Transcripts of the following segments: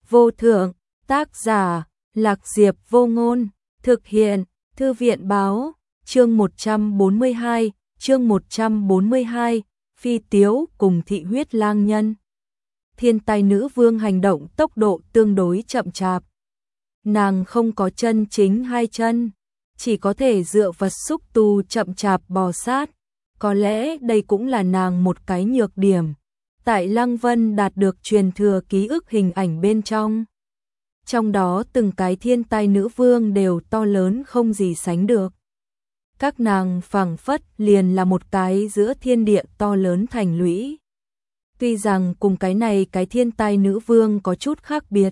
vô thượng, tác giả, Lạc Diệp Vô Ngôn, thực hiện, Thư viện báo, chương 142, Phi Tiếu cùng Thị Huyết Lang Nhân. Thiên tai nữ vương hành động tốc độ tương đối chậm chạp. Nàng không có chân chính hai chân, chỉ có thể dựa vật xúc tu chậm chạp bò sát. Có lẽ đây cũng là nàng một cái nhược điểm. Tại Lăng Vân đạt được truyền thừa ký ức hình ảnh bên trong. Trong đó từng cái thiên tai nữ vương đều to lớn không gì sánh được. Các nàng phảng phất liền là một cái giữa thiên địa to lớn thành lũy. Tuy rằng cùng cái này cái thiên tai nữ vương có chút khác biệt.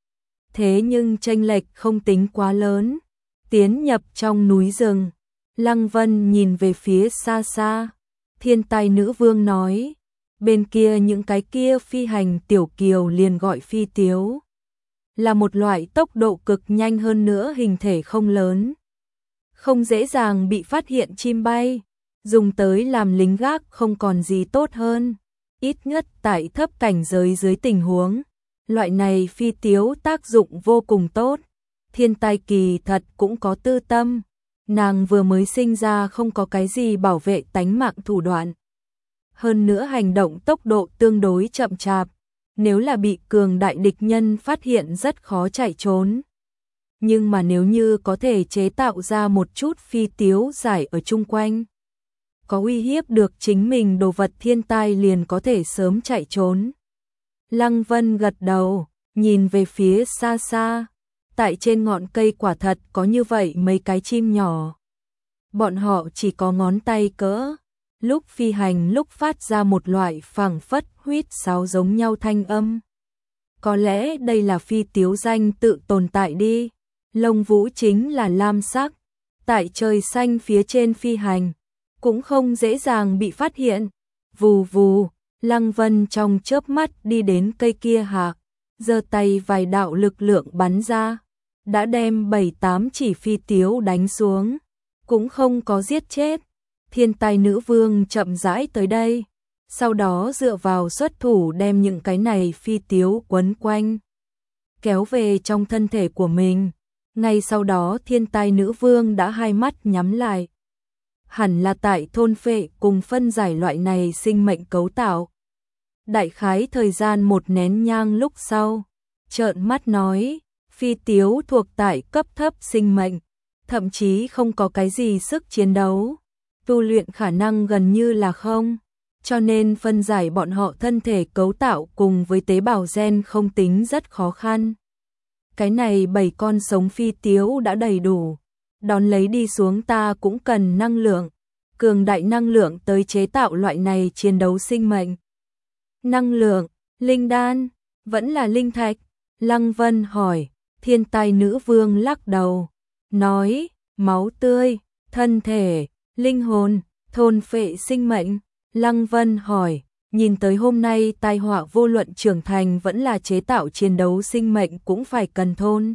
Thế nhưng chênh lệch không tính quá lớn. Tiến nhập trong núi rừng, Lăng Vân nhìn về phía xa xa. Thiên tai nữ vương nói, bên kia những cái kia phi hành tiểu kiều liền gọi phi tiếu. Là một loại tốc độ cực nhanh hơn nữa hình thể không lớn. Không dễ dàng bị phát hiện chim bay, dùng tới làm lính gác không còn gì tốt hơn. Ít nhất tại thấp cảnh giới dưới tình huống, loại này phi tiếu tác dụng vô cùng tốt. Thiên tai kỳ thật cũng có tư tâm, nàng vừa mới sinh ra không có cái gì bảo vệ tánh mạng thủ đoạn. Hơn nữa hành động tốc độ tương đối chậm chạp, nếu là bị cường đại địch nhân phát hiện rất khó chạy trốn. Nhưng mà nếu như có thể chế tạo ra một chút phi tiếu giải ở chung quanh, có uy hiếp được chính mình đồ vật thiên tai liền có thể sớm chạy trốn. Lăng Vân gật đầu, nhìn về phía xa xa. Tại trên ngọn cây quả thật có như vậy mấy cái chim nhỏ. Bọn họ chỉ có ngón tay cỡ, lúc phi hành lúc phát ra một loại phảng phất huýt sáo giống nhau thanh âm. Có lẽ đây là phi tiếu danh tự tồn tại đi. Lông vũ chính là lam sắc, tại trời xanh phía trên phi hành, cũng không dễ dàng bị phát hiện. Vù vù, Lăng Vân trong chớp mắt đi đến cây kia hạ, giơ tay vài đạo lực lượng bắn ra, đã đem 7-8 chỉ phi tiếu đánh xuống, cũng không có giết chết. Thiên tai nữ vương chậm rãi tới đây, sau đó dựa vào xuất thủ đem những cái này phi tiếu quấn quanh, kéo về trong thân thể của mình. Ngay sau đó thiên tai nữ vương đã hai mắt nhắm lại. Hẳn là tại thôn phệ cùng phân giải loại này sinh mệnh cấu tạo. Đại khái thời gian một nén nhang lúc sau, trợn mắt nói, phi tiếu thuộc tại cấp thấp sinh mệnh, thậm chí không có cái gì sức chiến đấu, tu luyện khả năng gần như là không, cho nên phân giải bọn họ thân thể cấu tạo cùng với tế bào gen không tính rất khó khăn. Cái này 7 con sống phi tiếu đã đầy đủ, đón lấy đi xuống ta cũng cần năng lượng, cường đại năng lượng tới chế tạo loại này chiến đấu sinh mệnh. Năng lượng, linh đan, vẫn là linh thạch? Lăng Vân hỏi. Thiên tai nữ vương lắc đầu, nói, máu tươi, thân thể, linh hồn, thôn phệ sinh mệnh. Lăng Vân hỏi, nhìn tới hôm nay tai họa vô luận trưởng thành vẫn là chế tạo chiến đấu sinh mệnh cũng phải cần thôn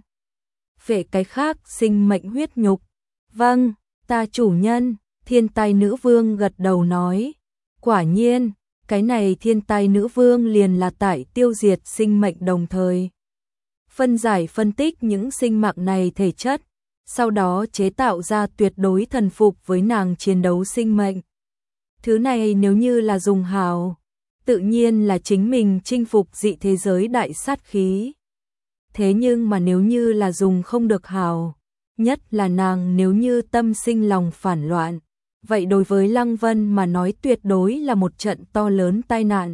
phệ cái khác sinh mệnh huyết nhục. Vâng, ta chủ nhân. Thiên tai nữ vương gật đầu nói, quả nhiên, cái này thiên tai nữ vương liền là tại tiêu diệt sinh mệnh đồng thời phân giải phân tích những sinh mạng này thể chất, sau đó chế tạo ra tuyệt đối thần phục với nàng chiến đấu sinh mệnh. Thứ này nếu như là dùng hào, tự nhiên là chính mình chinh phục dị thế giới đại sát khí. Thế nhưng mà nếu như là dùng không được hào, nhất là nàng nếu như tâm sinh lòng phản loạn, vậy đối với Lăng Vân mà nói tuyệt đối là một trận to lớn tai nạn.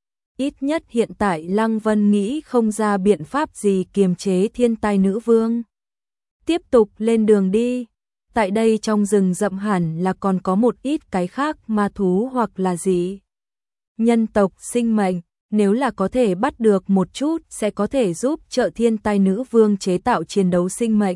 Ít nhất hiện tại Lăng Vân nghĩ không ra biện pháp gì kiềm chế thiên tai nữ vương. Tiếp tục lên đường đi. Tại đây trong rừng rậm hẳn là còn có một ít cái khác ma thú hoặc là gì. Nhân tộc sinh mệnh, nếu là có thể bắt được một chút sẽ có thể giúp trợ thiên tai nữ vương chế tạo chiến đấu sinh mệnh.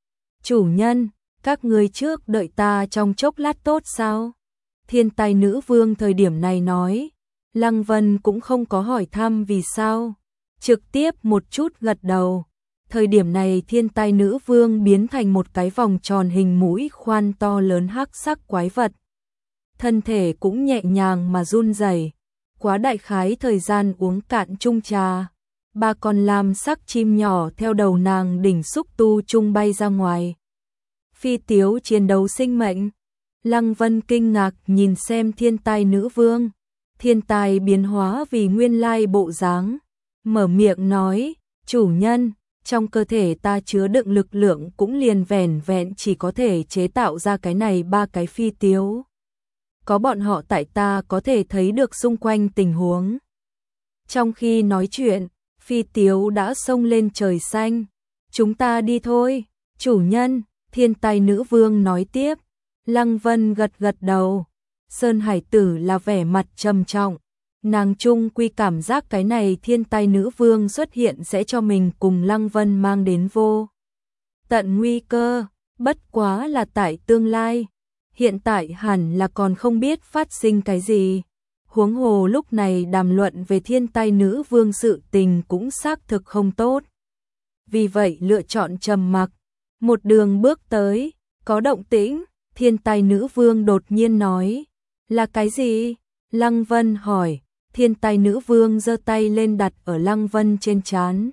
Chủ nhân, các ngươi trước đợi ta trong chốc lát tốt sao? Thiên tai nữ vương thời điểm này nói. Lăng Vân cũng không có hỏi thăm vì sao, trực tiếp một chút gật đầu. Thời điểm này thiên tai nữ vương biến thành một cái vòng tròn hình mũi khoan to lớn hắc sắc quái vật. Thân thể cũng nhẹ nhàng mà run rẩy. Quá đại khái thời gian uống cạn chung trà, ba con lam sắc chim nhỏ theo đầu nàng đỉnh xúc tu chung bay ra ngoài. Phi tiếu chiến đấu sinh mệnh. Lăng Vân kinh ngạc nhìn xem thiên tai nữ vương. Thiên tai biến hóa vì nguyên lai bộ dáng. Mở miệng nói, chủ nhân, trong cơ thể ta chứa đựng lực lượng cũng liền vẻn vẹn chỉ có thể chế tạo ra cái này ba cái phi tiếu. Có bọn họ tại ta có thể thấy được xung quanh tình huống. Trong khi nói chuyện, phi tiếu đã xông lên trời xanh. Chúng ta đi thôi, chủ nhân, thiên tai nữ vương nói tiếp. Lăng Vân gật gật đầu. Sơn Hải Tử là vẻ mặt trầm trọng. Nàng chung quy cảm giác cái này thiên tai nữ vương xuất hiện sẽ cho mình cùng Lăng Vân mang đến vô tận nguy cơ, bất quá là tại tương lai. Hiện tại hẳn là còn không biết phát sinh cái gì. Huống hồ lúc này đàm luận về thiên tai nữ vương sự tình cũng xác thực không tốt. Vì vậy lựa chọn trầm mặc. Một đường bước tới, có động tĩnh, thiên tai nữ vương đột nhiên nói. Là cái gì? Lăng Vân hỏi. Thiên tai nữ vương giơ tay lên đặt ở Lăng Vân trên trán.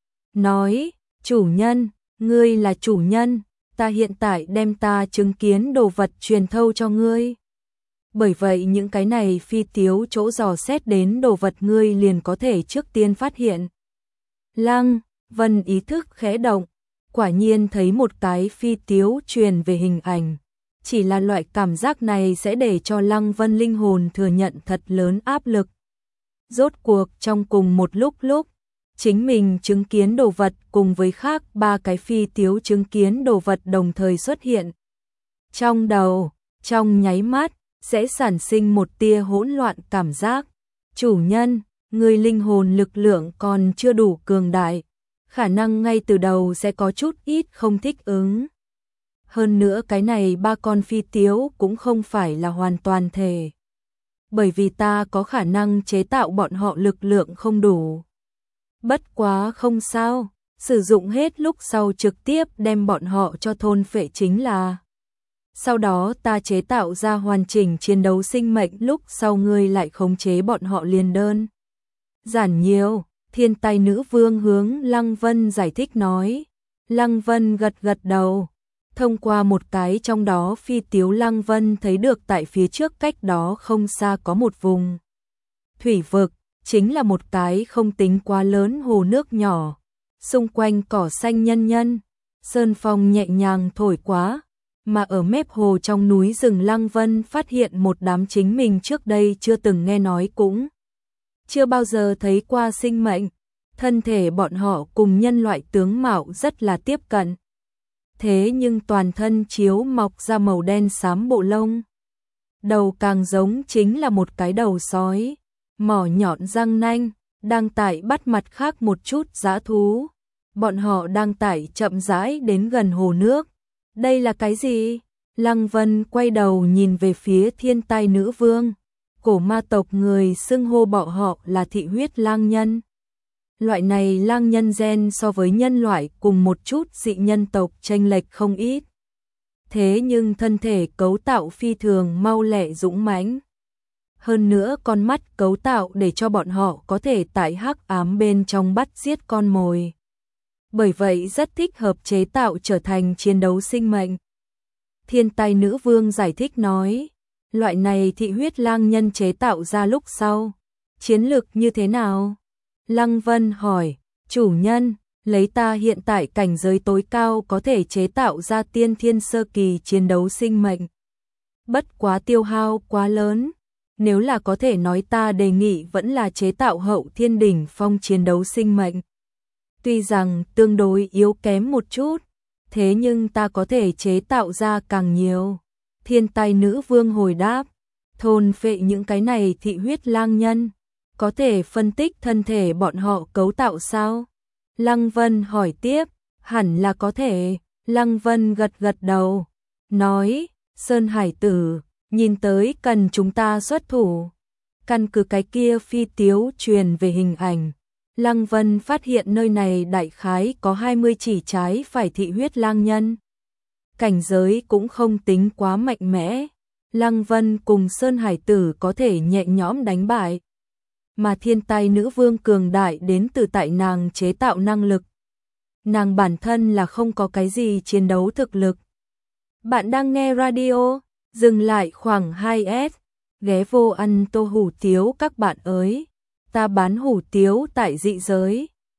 Nói, chủ nhân, ngươi là chủ nhân, ta hiện tại đem ta chứng kiến đồ vật truyền thâu cho ngươi. Bởi vậy những cái này phi tiếu chỗ dò xét đến đồ vật ngươi liền có thể trước tiên phát hiện. Lăng Vân ý thức khẽ động, quả nhiên thấy một cái phi tiếu truyền về hình ảnh. Chỉ là loại cảm giác này sẽ để cho Lăng Vân linh hồn thừa nhận thật lớn áp lực. Rốt cuộc trong cùng một lúc, chính mình chứng kiến đồ vật cùng với khác ba cái phi tiếu chứng kiến đồ vật đồng thời xuất hiện. Trong đầu, trong nháy mắt, sẽ sản sinh một tia hỗn loạn cảm giác. Chủ nhân, người linh hồn lực lượng còn chưa đủ cường đại, khả năng ngay từ đầu sẽ có chút ít không thích ứng. Hơn nữa cái này ba con phi tiếu cũng không phải là hoàn toàn thể. Bởi vì ta có khả năng chế tạo bọn họ lực lượng không đủ. Bất quá không sao, sử dụng hết lúc sau trực tiếp đem bọn họ cho thôn phệ chính là. Sau đó ta chế tạo ra hoàn chỉnh chiến đấu sinh mệnh lúc sau ngươi lại khống chế bọn họ liền đơn. Giản nhiều, thiên tai nữ vương hướng Lăng Vân giải thích nói. Lăng Vân gật gật đầu. Thông qua một cái trong đó phi tiếu Lăng Vân thấy được tại phía trước cách đó không xa có một vùng thủy vực, chính là một cái không tính quá lớn hồ nước nhỏ, xung quanh cỏ xanh nhân nhân, sơn phong nhẹ nhàng thổi quá, mà ở mép hồ trong núi rừng Lăng Vân phát hiện một đám chính mình trước đây chưa từng nghe nói cũng chưa bao giờ thấy qua sinh mệnh, thân thể bọn họ cùng nhân loại tướng mạo rất là tiếp cận. Thế nhưng toàn thân chiếu mọc ra màu đen xám bộ lông. Đầu càng giống chính là một cái đầu sói, mỏ nhọn răng nanh, đang tại bắt mặt khác một chút dã thú. Bọn họ đang tải chậm rãi đến gần hồ nước. Đây là cái gì? Lăng Vân quay đầu nhìn về phía thiên tai nữ vương. Cổ ma tộc người xưng hô bọn họ là thị huyết lang nhân. Loại này lang nhân gen so với nhân loại cùng một chút dị nhân tộc chênh lệch không ít. Thế nhưng thân thể cấu tạo phi thường mau lẹ dũng mãnh. Hơn nữa con mắt cấu tạo để cho bọn họ có thể tại hắc ám bên trong bắt giết con mồi. Bởi vậy rất thích hợp chế tạo trở thành chiến đấu sinh mệnh. Thiên tai nữ vương giải thích nói, loại này thị huyết lang nhân chế tạo ra lúc sau. Chiến lực như thế nào? Lăng Vân hỏi, chủ nhân, lấy ta hiện tại cảnh giới tối cao có thể chế tạo ra tiên thiên sơ kỳ chiến đấu sinh mệnh. Bất quá tiêu hao quá lớn, nếu là có thể nói ta đề nghị vẫn là chế tạo hậu thiên đỉnh phong chiến đấu sinh mệnh. Tuy rằng tương đối yếu kém một chút, thế nhưng ta có thể chế tạo ra càng nhiều. Thiên tai nữ vương hồi đáp, thôn phệ những cái này thị huyết lang nhân. Có thể phân tích thân thể bọn họ cấu tạo sao? Lăng Vân hỏi tiếp, hẳn là có thể. Lăng Vân gật gật đầu, nói, Sơn Hải Tử, nhìn tới cần chúng ta xuất thủ. Căn cứ cái kia phi tiếu truyền về hình ảnh, Lăng Vân phát hiện nơi này đại khái có 20 chỉ trái phải thị huyết lang nhân. Cảnh giới cũng không tính quá mạnh mẽ. Lăng Vân cùng Sơn Hải Tử có thể nhẹ nhõm đánh bại. mà thiên tai nữ vương cường đại đến từ tại nàng chế tạo năng lực. Nàng bản thân là không có cái gì chiến đấu thực lực. Bạn đang nghe radio, dừng lại khoảng 2S, ghé vô ăn tô hủ tiếu các bạn ơi. Ta bán hủ tiếu tại dị giới.